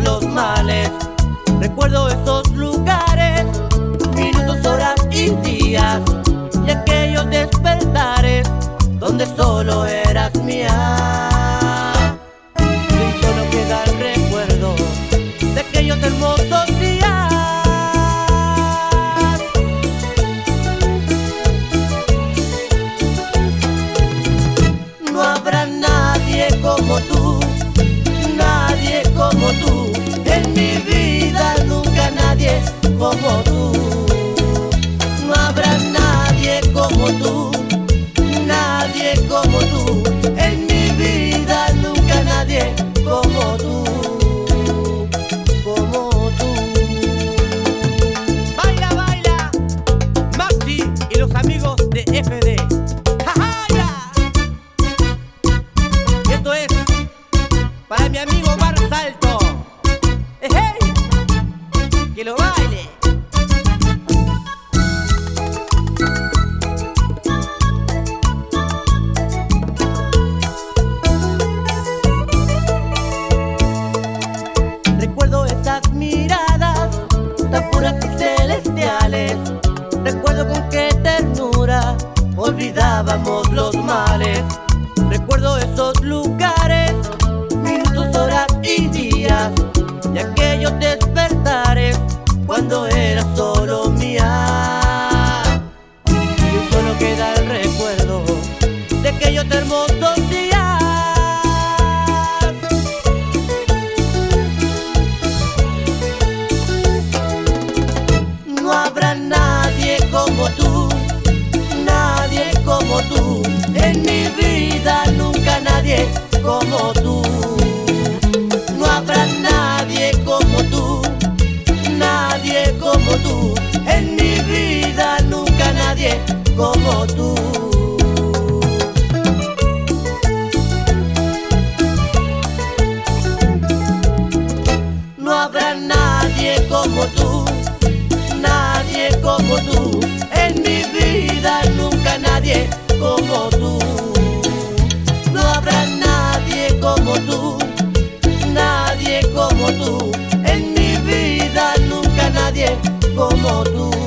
los males. Recuerdo esos lugares, minutos, horas y días, y aquellos despertares donde solo eras mía. Y solo queda el recuerdo de aquellos hermosos días. No habrá nadie como tú, nadie como tú. En mi vida nunca nadie como tú. No habrá nadie como tú, nadie como tú. En mi vida nunca nadie como tú, como tú. Baila, baila, Maxi y los amigos de FD. ¡Jajaya! Esto es para mi amigo Mar Salto. ¡Hey! Que lo baile. Recuerdo esas miradas tan puras y celestiales. Recuerdo con qué ternura olvidábamos los males. Recuerdo esos lugares, minutos, horas y días, y aquellos despertares cuando eras solo mía. Y solo queda el recuerdo de aquellos hermosos días. No habrá nadie como tú, nadie como tú. En mi vida nunca nadie como tú. No habrá nadie como tú, nadie como tú. En mi vida nunca nadie como tú. No habrá nadie como tú, nadie como tú. En mi vida nunca nadie como tú. No habrá nadie como tú, nadie como tú. En mi vida nunca nadie como tú.